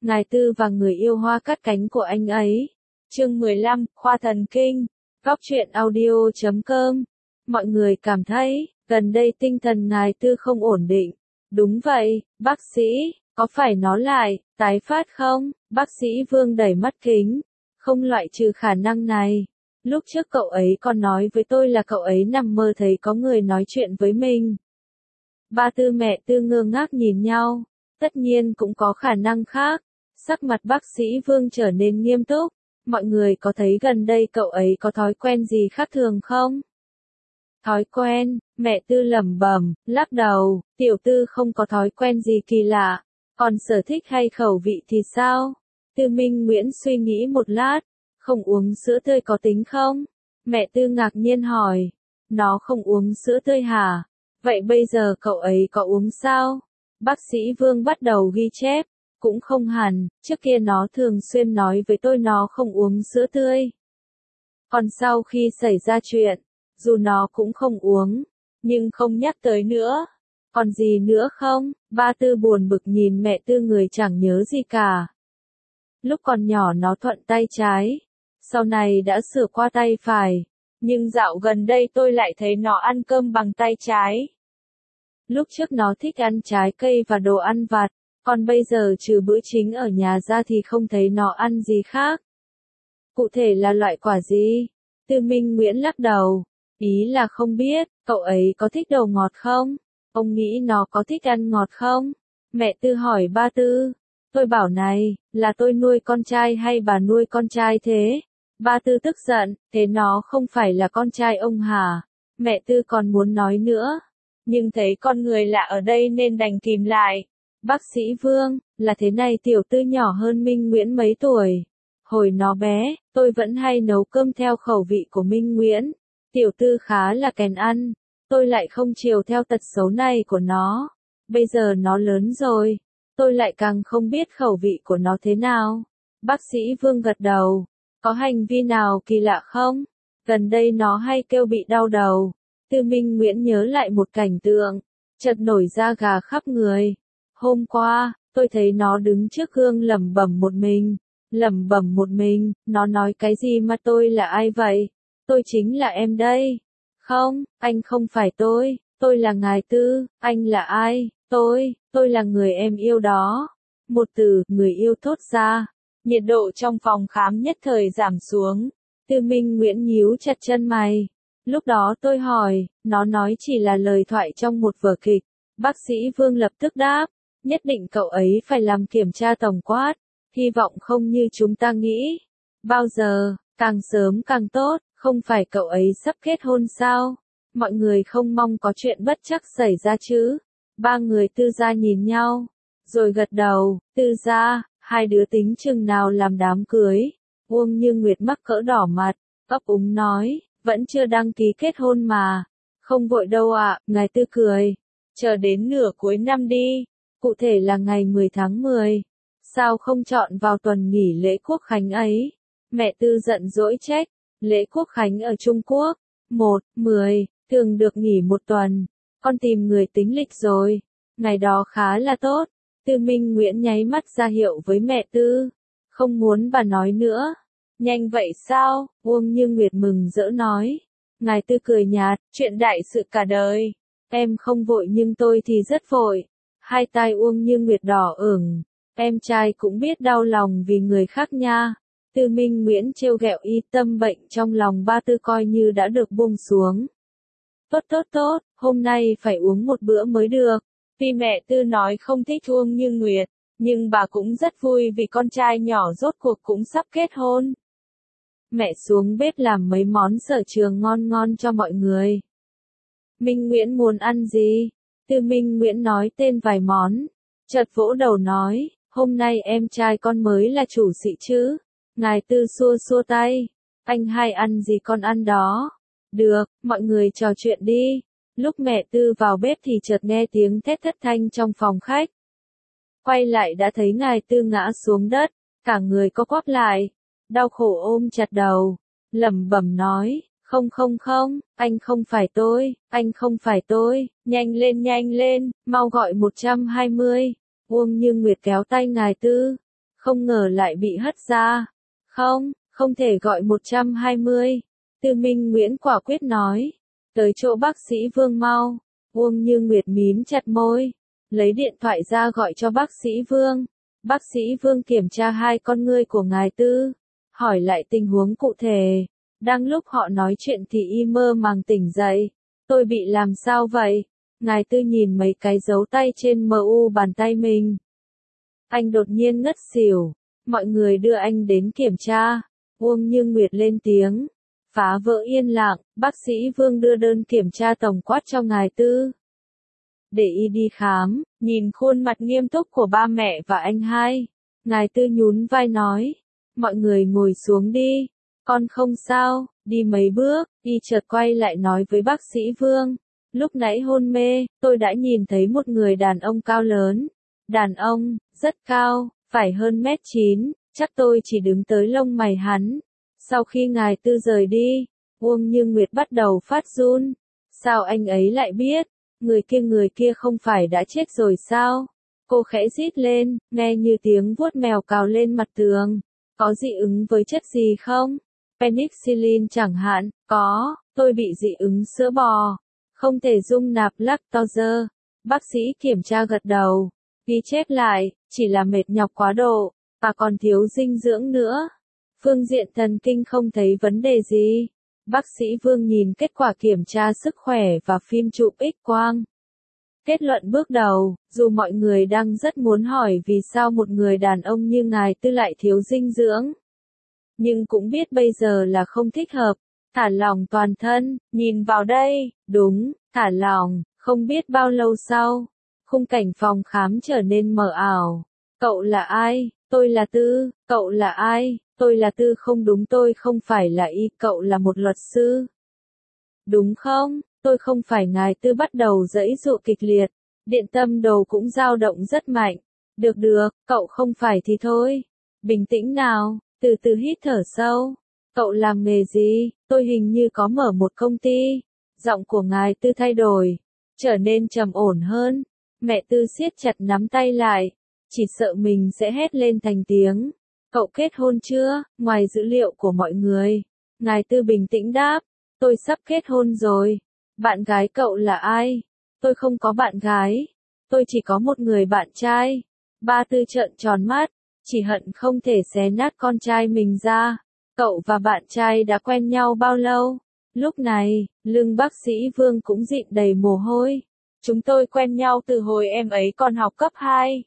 ngài Tư và người yêu hoa cắt cánh của anh ấy. Chương 15, khoa thần kinh. Góc truyện audio.com. Mọi người cảm thấy, gần đây tinh thần ngài Tư không ổn định. Đúng vậy, bác sĩ, có phải nó lại tái phát không? Bác sĩ Vương đẩy mắt kính. Không loại trừ khả năng này. Lúc trước cậu ấy còn nói với tôi là cậu ấy nằm mơ thấy có người nói chuyện với mình. Ba Tư mẹ Tư ngơ ngác nhìn nhau. Tất nhiên cũng có khả năng khác. Sắc mặt bác sĩ Vương trở nên nghiêm túc. Mọi người có thấy gần đây cậu ấy có thói quen gì khác thường không? Thói quen, mẹ Tư lẩm bẩm, lắc đầu, tiểu Tư không có thói quen gì kỳ lạ. Còn sở thích hay khẩu vị thì sao? Tư Minh Nguyễn suy nghĩ một lát, không uống sữa tươi có tính không? Mẹ Tư ngạc nhiên hỏi, nó không uống sữa tươi hả? Vậy bây giờ cậu ấy có uống sao? Bác sĩ Vương bắt đầu ghi chép, cũng không hẳn, trước kia nó thường xuyên nói với tôi nó không uống sữa tươi. Còn sau khi xảy ra chuyện, dù nó cũng không uống, nhưng không nhắc tới nữa. Còn gì nữa không? Ba Tư buồn bực nhìn mẹ Tư người chẳng nhớ gì cả. Lúc còn nhỏ nó thuận tay trái, sau này đã sửa qua tay phải, nhưng dạo gần đây tôi lại thấy nó ăn cơm bằng tay trái. Lúc trước nó thích ăn trái cây và đồ ăn vặt, còn bây giờ trừ bữa chính ở nhà ra thì không thấy nó ăn gì khác. Cụ thể là loại quả gì? Tư Minh Nguyễn lắc đầu, ý là không biết, cậu ấy có thích đồ ngọt không? Ông nghĩ nó có thích ăn ngọt không? Mẹ Tư hỏi ba Tư. Tôi bảo này, là tôi nuôi con trai hay bà nuôi con trai thế? Ba Tư tức giận, thế nó không phải là con trai ông hả? Mẹ Tư còn muốn nói nữa, nhưng thấy con người lạ ở đây nên đành kìm lại. Bác sĩ Vương, là thế này, tiểu Tư nhỏ hơn Minh Nguyễn mấy tuổi. Hồi nó bé, tôi vẫn hay nấu cơm theo khẩu vị của Minh Nguyễn. Tiểu Tư khá là kén ăn, tôi lại không chiều theo tật xấu này của nó. Bây giờ nó lớn rồi, tôi lại càng không biết khẩu vị của nó thế nào. Bác sĩ Vương gật đầu, có hành vi nào kỳ lạ không? Gần đây nó hay kêu bị đau đầu. Tư Minh Nguyễn nhớ lại một cảnh tượng, chợt nổi da gà khắp người. Hôm qua, tôi thấy nó đứng trước gương lẩm bẩm một mình. Lẩm bẩm một mình, nó nói cái gì mà tôi là ai vậy? Tôi chính là em đây. Không, anh không phải tôi là ngài Tư, anh là ai? Tôi là người em yêu đó. Một từ, người yêu thốt ra. Nhiệt độ trong phòng khám nhất thời giảm xuống. Tư Minh Nguyễn nhíu chặt chân mày. Lúc đó tôi hỏi, nó nói chỉ là lời thoại trong một vở kịch. Bác sĩ Vương lập tức đáp, nhất định cậu ấy phải làm kiểm tra tổng quát. Hy vọng không như chúng ta nghĩ. Bao giờ, càng sớm càng tốt, không phải cậu ấy sắp kết hôn sao? Mọi người không mong có chuyện bất trắc xảy ra chứ. Ba người Tư gia nhìn nhau, rồi gật đầu. Tư gia, hai đứa tính chừng nào làm đám cưới? Uông Như Nguyệt mắc cỡ đỏ mặt, ấp úng nói, vẫn chưa đăng ký kết hôn mà. Không vội đâu ạ, ngài Tư cười. Chờ đến nửa cuối năm đi, cụ thể là ngày 10 tháng 10. Sao không chọn vào tuần nghỉ lễ Quốc Khánh ấy? Mẹ Tư giận dỗi trách, lễ Quốc Khánh ở Trung Quốc, 1/10, thường được nghỉ một tuần. Con tìm người tính lịch rồi, ngày đó khá là tốt. Tư Minh Nguyễn nháy mắt ra hiệu với mẹ Tư, không muốn bà nói nữa. Nhanh vậy sao? Uông Như Nguyệt mừng rỡ nói. Ngài Tư cười nhạt, chuyện đại sự cả đời. Em không vội nhưng tôi thì rất vội. Hai tai Uông Như Nguyệt đỏ ửng. Em trai cũng biết đau lòng vì người khác nha. Tư Minh Nguyễn trêu ghẹo y, tâm bệnh trong lòng ba Tư coi như đã được buông xuống. Tốt, hôm nay phải uống một bữa mới được. Vì mẹ Tư nói không thích Uông Như Nguyệt, nhưng bà cũng rất vui vì con trai nhỏ rốt cuộc cũng sắp kết hôn. Mẹ xuống bếp làm mấy món sở trường ngon ngon cho mọi người. Minh Nguyễn muốn ăn gì? Tư Minh Nguyễn nói tên vài món, chợt vỗ đầu nói, hôm nay em trai con mới là chủ sĩ chứ. Ngài Tư xua xua tay, anh hay ăn gì con ăn đó. Được, mọi người trò chuyện đi. Lúc mẹ Tư vào bếp thì chợt nghe tiếng thét thất thanh trong phòng khách. Quay lại đã thấy ngài Tư ngã xuống đất, cả người co quắp lại, đau khổ ôm chặt đầu, lẩm bẩm nói, không, anh không phải tôi, nhanh lên, mau gọi 120. Uông Như Nguyệt kéo tay ngài Tư. không ngờ lại bị hất ra. Không, không thể gọi 120. Tư Minh Nguyễn quả quyết nói. Tới chỗ bác sĩ Vương mau. Uông Như Nguyệt mím chặt môi. Lấy điện thoại ra gọi cho bác sĩ Vương. Bác sĩ Vương kiểm tra hai con ngươi của ngài Tư. Hỏi lại tình huống cụ thể. Đang lúc họ nói chuyện thì y mơ màng tỉnh dậy. Tôi bị làm sao vậy? Ngài Tư nhìn mấy cái dấu tay trên mu bàn tay mình. Anh đột nhiên ngất xỉu. Mọi người đưa anh đến kiểm tra. Uông Như Nguyệt lên tiếng. Phá vỡ yên lặng, bác sĩ Vương đưa đơn kiểm tra tổng quát cho ngài Tư. Để y đi khám, nhìn khuôn mặt nghiêm túc của ba mẹ và anh hai. Ngài Tư nhún vai nói. Mọi người ngồi xuống đi. Con không sao, đi mấy bước, y chợt quay lại nói với bác sĩ Vương. Lúc nãy hôn mê, tôi đã nhìn thấy một người đàn ông cao lớn. Đàn ông, rất cao, phải hơn 1m9, chắc tôi chỉ đứng tới lông mày hắn. Sau khi ngài Tư rời đi, Uông Như Nguyệt bắt đầu phát run. Sao anh ấy lại biết? Người kia không phải đã chết rồi sao? Cô khẽ rít lên, nghe như tiếng vuốt mèo cào lên mặt tường. Có dị ứng với chất gì không? Penicillin chẳng hạn, có, tôi bị dị ứng sữa bò. Không thể dung nạp lactose. Bác sĩ kiểm tra gật đầu. Ghi chép lại, chỉ là mệt nhọc quá độ, và còn thiếu dinh dưỡng nữa. Phương diện thần kinh không thấy vấn đề gì. Bác sĩ Vương nhìn kết quả kiểm tra sức khỏe và phim chụp X-quang. Kết luận bước đầu, dù mọi người đang rất muốn hỏi vì sao một người đàn ông như ngài Tư lại thiếu dinh dưỡng. Nhưng cũng biết bây giờ là không thích hợp. Thả lỏng toàn thân, nhìn vào đây, đúng, thả lỏng, không biết bao lâu sau. Khung cảnh phòng khám trở nên mờ ảo. Cậu là ai? Tôi là Tư. Cậu là ai? Tôi là Tư. Không đúng, tôi không phải là y. Cậu là một luật sư. Đúng không? Tôi không phải. Ngài Tư bắt đầu giãy giụa kịch liệt. Điện tâm đồ cũng dao động rất mạnh. Được, cậu không phải thì thôi. Bình tĩnh nào, từ từ hít thở sâu. Cậu làm nghề gì? Tôi hình như có mở một công ty. Giọng của ngài Tư thay đổi, trở nên trầm ổn hơn. Mẹ Tư siết chặt nắm tay lại, chỉ sợ mình sẽ hét lên thành tiếng. Cậu kết hôn chưa? Ngoài dữ liệu của mọi người. Ngài Tư bình tĩnh đáp. Tôi sắp kết hôn rồi. Bạn gái cậu là ai? Tôi không có bạn gái. Tôi chỉ có một người bạn trai. Ba Tư trợn tròn mắt, chỉ hận không thể xé nát con trai mình ra. Cậu và bạn trai đã quen nhau bao lâu? Lúc này, lưng bác sĩ Vương cũng dịn đầy mồ hôi. Chúng tôi quen nhau từ hồi em ấy còn học cấp 2.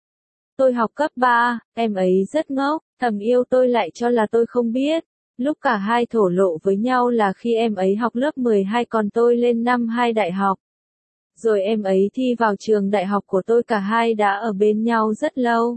Tôi học cấp 3, em ấy rất ngốc, thầm yêu tôi lại cho là tôi không biết. Lúc cả hai thổ lộ với nhau là khi em ấy học lớp 12 còn tôi lên năm 2 đại học. Rồi em ấy thi vào trường đại học của tôi, cả hai đã ở bên nhau rất lâu.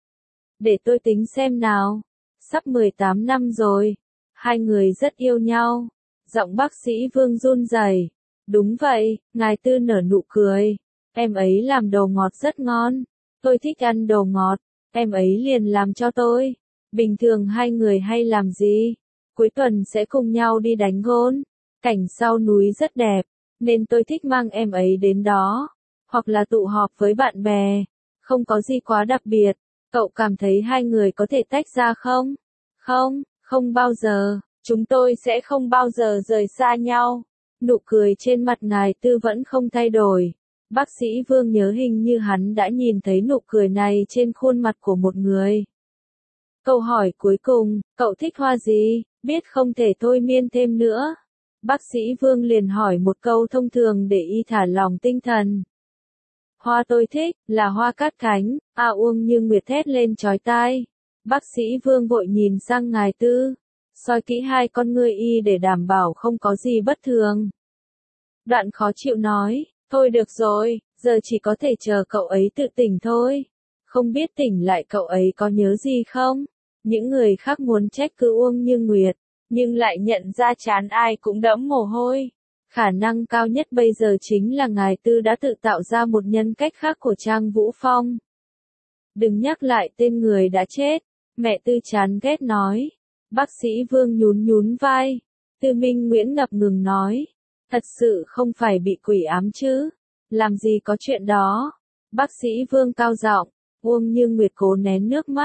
Để tôi tính xem nào. Sắp 18 năm rồi. Hai người rất yêu nhau. Giọng bác sĩ Vương run rẩy. Đúng vậy, ngài Tư nở nụ cười. Em ấy làm đồ ngọt rất ngon. Tôi thích ăn đồ ngọt. Em ấy liền làm cho tôi. Bình thường hai người hay làm gì? Cuối tuần sẽ cùng nhau đi đánh gôn. Cảnh sau núi rất đẹp, nên tôi thích mang em ấy đến đó. Hoặc là tụ họp với bạn bè. Không có gì quá đặc biệt. Cậu cảm thấy hai người có thể tách ra không? Không, không bao giờ. Chúng tôi sẽ không bao giờ rời xa nhau. Nụ cười trên mặt ngài Tư vẫn không thay đổi. Bác sĩ Vương nhớ hình như hắn đã nhìn thấy nụ cười này trên khuôn mặt của một người. Câu hỏi cuối cùng, cậu thích hoa gì? Biết không thể thôi miên thêm nữa. Bác sĩ Vương liền hỏi một câu thông thường để y thả lòng tinh thần. Hoa tôi thích, là hoa cát cánh. Uông Như Nguyệt thét lên chói tai. Bác sĩ Vương vội nhìn sang ngài Tư. Soi kỹ hai con ngươi y để đảm bảo không có gì bất thường. Đoạn khó chịu nói, thôi được rồi, giờ chỉ có thể chờ cậu ấy tự tỉnh thôi. Không biết tỉnh lại cậu ấy có nhớ gì không? Những người khác muốn trách cứ Uông Như Nguyệt, nhưng lại nhận ra chán ai cũng đẫm mồ hôi. Khả năng cao nhất bây giờ chính là ngài Tư đã tự tạo ra một nhân cách khác của Trang Vũ Phong. Đừng nhắc lại tên người đã chết, mẹ Tư chán ghét nói. Bác sĩ Vương nhún vai. Tư Minh Nguyễn ngập ngừng nói. Thật sự không phải bị quỷ ám chứ? Làm gì có chuyện đó? Bác sĩ Vương cao giọng. Uông Như Nguyệt cố nén nước mắt.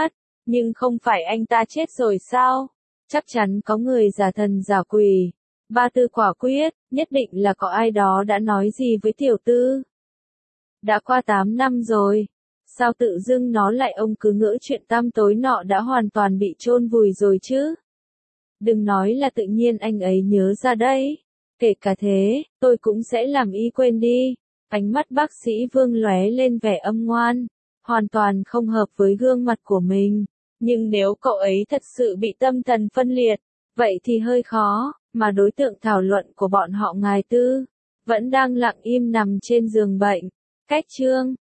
Nhưng không phải anh ta chết rồi sao? Chắc chắn có người giả thần giả quỷ. Ba Tư quả quyết, nhất định là có ai đó đã nói gì với tiểu tư. Đã qua 8 năm rồi. Sao tự dưng nó lại ông cứ ngỡ chuyện tăm tối nọ đã hoàn toàn bị chôn vùi rồi chứ? Đừng nói là tự nhiên anh ấy nhớ ra đấy. Kể cả thế, tôi cũng sẽ làm y quên đi. Ánh mắt bác sĩ Vương lóe lên vẻ âm ngoan. Hoàn toàn không hợp với gương mặt của mình. Nhưng nếu cậu ấy thật sự bị tâm thần phân liệt, vậy thì hơi khó, mà đối tượng thảo luận của bọn họ ngài Tư, vẫn đang lặng im nằm trên giường bệnh. Cách chương